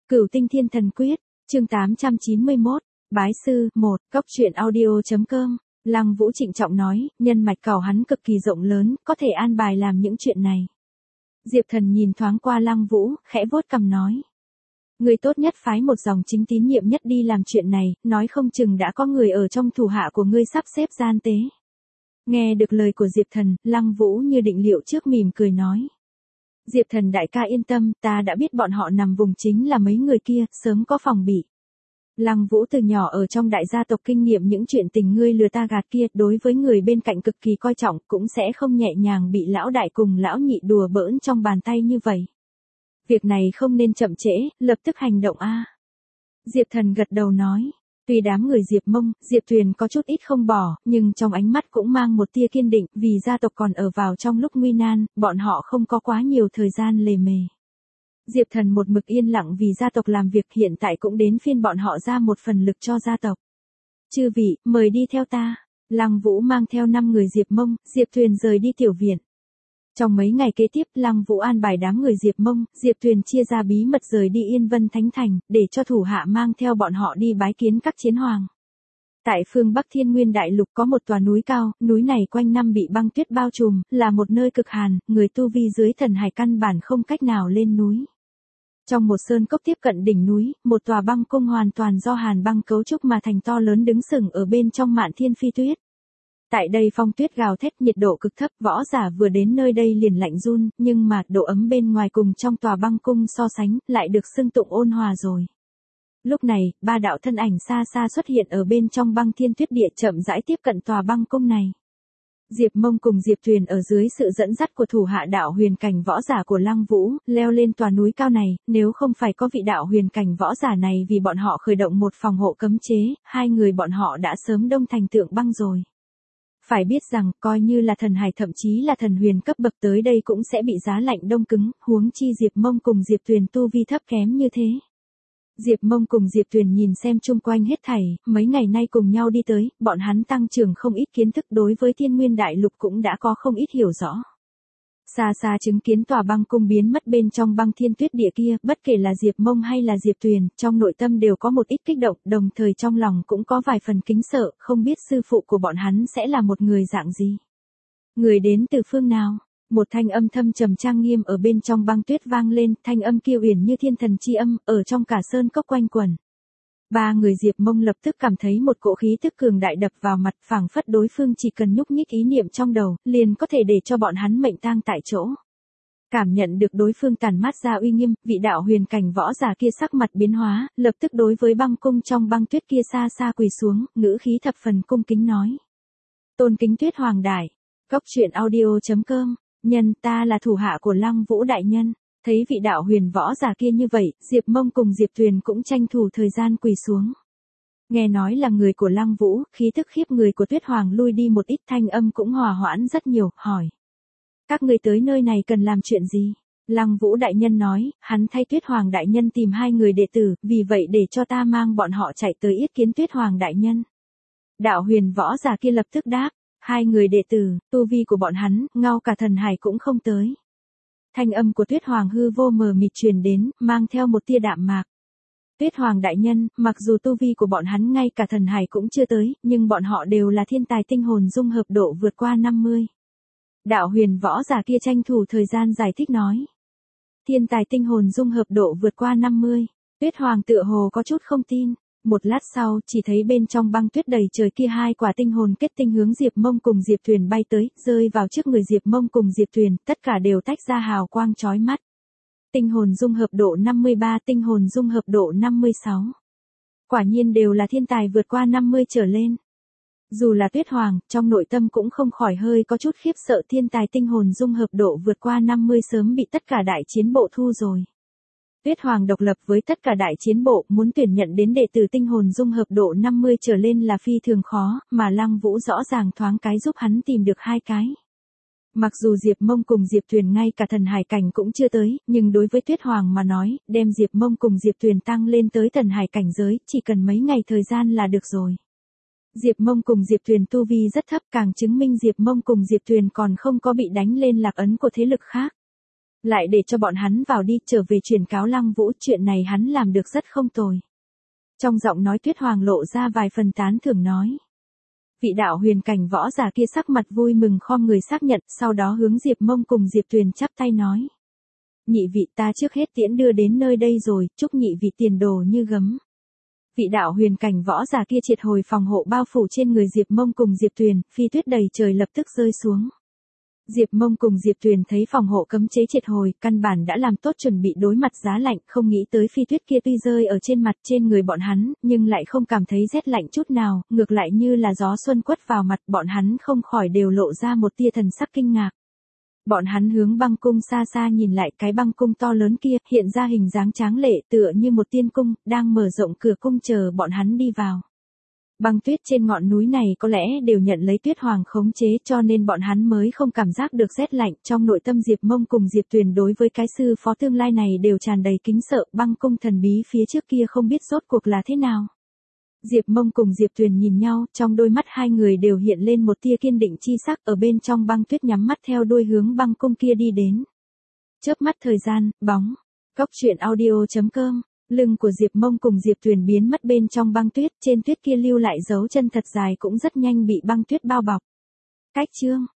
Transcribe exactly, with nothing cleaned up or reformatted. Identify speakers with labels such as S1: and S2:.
S1: Cửu Tinh Thiên Thần Quyết, chương tám trăm chín mươi mốt, Bái Sư, một, Cốc truyện audio.com, Lăng Vũ trịnh trọng nói, nhân mạch cảo hắn cực kỳ rộng lớn, có thể an bài làm những chuyện này. Diệp Thần nhìn thoáng qua Lăng Vũ, khẽ vuốt cằm nói. Người tốt nhất phái một dòng chính tín nhiệm nhất đi làm chuyện này, nói không chừng đã có người ở trong thủ hạ của ngươi sắp xếp gian tế. Nghe được lời của Diệp Thần, Lăng Vũ như định liệu trước mỉm cười nói. Diệp Thần đại ca yên tâm, ta đã biết bọn họ nằm vùng chính là mấy người kia, sớm có phòng bị. Lăng Vũ từ nhỏ ở trong đại gia tộc kinh nghiệm những chuyện tình ngươi lừa ta gạt kia, đối với người bên cạnh cực kỳ coi trọng, cũng sẽ không nhẹ nhàng bị lão đại cùng lão nhị đùa bỡn trong bàn tay như vậy. Việc này không nên chậm trễ, lập tức hành động a. Diệp Thần gật đầu nói. Tuy đám người Diệp Mông, Diệp Tuyền có chút ít không bỏ, nhưng trong ánh mắt cũng mang một tia kiên định, vì gia tộc còn ở vào trong lúc nguy nan, bọn họ không có quá nhiều thời gian lề mề. Diệp Thần một mực yên lặng vì gia tộc làm việc, hiện tại cũng đến phiên bọn họ ra một phần lực cho gia tộc. Chư vị, mời đi theo ta. Lăng Vũ mang theo năm người Diệp Mông, Diệp Tuyền rời đi tiểu viện. Trong mấy ngày kế tiếp, Lăng Vũ an bài đám người Diệp Mông, Diệp Tuyền chia ra bí mật rời đi Yên Vân Thánh Thành, để cho thủ hạ mang theo bọn họ đi bái kiến các chiến hoàng. Tại phương Bắc Thiên Nguyên Đại Lục có một tòa núi cao, núi này quanh năm bị băng tuyết bao trùm, là một nơi cực hàn, người tu vi dưới thần hải căn bản không cách nào lên núi. Trong một sơn cốc tiếp cận đỉnh núi, một tòa băng cung hoàn toàn do hàn băng cấu trúc mà thành to lớn đứng sừng ở bên trong mạn thiên phi tuyết. Tại đây phong tuyết gào thét, nhiệt độ cực thấp, võ giả vừa đến nơi đây liền lạnh run, nhưng mà độ ấm bên ngoài cùng trong tòa băng cung so sánh, lại được xưng tụng ôn hòa rồi. Lúc này, ba đạo thân ảnh xa xa xuất hiện ở bên trong băng thiên tuyết địa, chậm rãi tiếp cận tòa băng cung này. Diệp Mông cùng Diệp Tuyền ở dưới sự dẫn dắt của thủ hạ đạo huyền cảnh võ giả của Lăng Vũ, leo lên tòa núi cao này, nếu không phải có vị đạo huyền cảnh võ giả này vì bọn họ khởi động một phòng hộ cấm chế, hai người bọn họ đã sớm đông thành tượng băng rồi. Phải biết rằng, coi như là thần hải thậm chí là thần huyền cấp bậc tới đây cũng sẽ bị giá lạnh đông cứng, huống chi Diệp Mông cùng Diệp Tuyền tu vi thấp kém như thế. Diệp Mông cùng Diệp Tuyền nhìn xem chung quanh hết thảy, mấy ngày nay cùng nhau đi tới, bọn hắn tăng trưởng không ít kiến thức, đối với Thiên Nguyên Đại Lục cũng đã có không ít hiểu rõ. Xa xa chứng kiến tòa băng cung biến mất bên trong băng thiên tuyết địa kia, bất kể là Diệp Mông hay là Diệp Tuyền, trong nội tâm đều có một ít kích động, đồng thời trong lòng cũng có vài phần kính sợ, không biết sư phụ của bọn hắn sẽ là một người dạng gì. Người đến từ phương nào? Một thanh âm thâm trầm trang nghiêm ở bên trong băng tuyết vang lên, thanh âm kia uyển như thiên thần chi âm, ở trong cả sơn cốc quanh quẩn. Ba người Diệp Mông lập tức cảm thấy một cỗ khí tức cường đại đập vào mặt, phảng phất đối phương chỉ cần nhúc nhích ý niệm trong đầu, liền có thể để cho bọn hắn mệnh tang tại chỗ. Cảm nhận được đối phương tản mát ra uy nghiêm, vị đạo huyền cảnh võ giả kia sắc mặt biến hóa, lập tức đối với băng cung trong băng tuyết kia xa xa quỳ xuống, ngữ khí thập phần cung kính nói. Tôn kính Tuyết Hoàng đại, Cốc truyện audio.com, nhân ta là thủ hạ của Lăng Vũ đại nhân. Thấy vị đạo huyền võ giả kia như vậy, Diệp Mông cùng Diệp Tuyền cũng tranh thủ thời gian quỳ xuống. Nghe nói là người của Lăng Vũ, khí tức khiếp người của Tuyết Hoàng lui đi một ít, thanh âm cũng hòa hoãn rất nhiều, hỏi. Các người tới nơi này cần làm chuyện gì? Lăng Vũ đại nhân nói, hắn thay Tuyết Hoàng đại nhân tìm hai người đệ tử, vì vậy để cho ta mang bọn họ chạy tới yết kiến Tuyết Hoàng đại nhân. Đạo huyền võ giả kia lập tức đáp, hai người đệ tử, tu vi của bọn hắn, ngao cả thần hải cũng không tới. Thanh âm của Tuyết Hoàng hư vô mờ mịt truyền đến, mang theo một tia đạm mạc. Tuyết Hoàng đại nhân, mặc dù tu vi của bọn hắn ngay cả thần hải cũng chưa tới, nhưng bọn họ đều là thiên tài tinh hồn dung hợp độ vượt qua năm mươi. Đạo huyền võ giả kia tranh thủ thời gian giải thích nói. Thiên tài tinh hồn dung hợp độ vượt qua năm mươi. Tuyết Hoàng tựa hồ có chút không tin. Một lát sau, chỉ thấy bên trong băng tuyết đầy trời kia hai quả tinh hồn kết tinh hướng Diệp Mông cùng Diệp Tuyền bay tới, rơi vào trước người Diệp Mông cùng Diệp Tuyền, tất cả đều tách ra hào quang chói mắt. Tinh hồn dung hợp độ năm mươi ba, tinh hồn dung hợp độ năm mươi sáu. Quả nhiên đều là thiên tài vượt qua năm mươi trở lên. Dù là Tuyết Hoàng, trong nội tâm cũng không khỏi hơi có chút khiếp sợ, thiên tài tinh hồn dung hợp độ vượt qua năm mươi sớm bị tất cả đại chiến bộ thu rồi. Tuyết Hoàng độc lập với tất cả đại chiến bộ, muốn tuyển nhận đến đệ tử tinh hồn dung hợp độ năm mươi trở lên là phi thường khó, mà Lăng Vũ rõ ràng thoáng cái giúp hắn tìm được hai cái. Mặc dù Diệp Mông cùng Diệp Tuyền ngay cả thần hải cảnh cũng chưa tới, nhưng đối với Tuyết Hoàng mà nói, đem Diệp Mông cùng Diệp Tuyền tăng lên tới thần hải cảnh giới, chỉ cần mấy ngày thời gian là được rồi. Diệp Mông cùng Diệp Tuyền tu vi rất thấp, càng chứng minh Diệp Mông cùng Diệp Tuyền còn không có bị đánh lên lạc ấn của thế lực khác. Lại để cho bọn hắn vào đi, trở về truyền cáo Lăng Vũ, chuyện này hắn làm được rất không tồi. Trong giọng nói Tuyết Hoàng lộ ra vài phần tán thưởng nói. Vị đạo huyền cảnh võ giả kia sắc mặt vui mừng khom người xác nhận, sau đó hướng Diệp Mông cùng Diệp Tuyền chắp tay nói. Nhị vị, ta trước hết tiễn đưa đến nơi đây rồi, chúc nhị vị tiền đồ như gấm. Vị đạo huyền cảnh võ giả kia triệt hồi phòng hộ bao phủ trên người Diệp Mông cùng Diệp Tuyền, phi tuyết đầy trời lập tức rơi xuống. Diệp Mông cùng Diệp Tuyền thấy phòng hộ cấm chế triệt hồi, căn bản đã làm tốt chuẩn bị đối mặt giá lạnh, không nghĩ tới phi tuyết kia tuy rơi ở trên mặt trên người bọn hắn, nhưng lại không cảm thấy rét lạnh chút nào, ngược lại như là gió xuân quất vào mặt, bọn hắn không khỏi đều lộ ra một tia thần sắc kinh ngạc. Bọn hắn hướng băng cung xa xa nhìn lại, cái băng cung to lớn kia, hiện ra hình dáng tráng lệ tựa như một tiên cung, đang mở rộng cửa cung chờ bọn hắn đi vào. Băng tuyết trên ngọn núi này có lẽ đều nhận lấy Tuyết Hoàng khống chế, cho nên bọn hắn mới không cảm giác được rét lạnh. Trong nội tâm Diệp Mông cùng Diệp Tuyền đối với cái sư phó tương lai này đều tràn đầy kính sợ, băng cung thần bí phía trước kia không biết rốt cuộc là thế nào. Diệp Mông cùng Diệp Tuyền nhìn nhau, trong đôi mắt hai người đều hiện lên một tia kiên định chi sắc, ở bên trong băng tuyết nhắm mắt theo đuôi hướng băng cung kia đi đến. Chớp mắt thời gian, bóng. Cốc truyện audio chấm com. Lưng của Diệp Mông cùng Diệp Tuyền biến mất bên trong băng tuyết, trên tuyết kia lưu lại dấu chân thật dài cũng rất nhanh bị băng tuyết bao bọc. Cách chương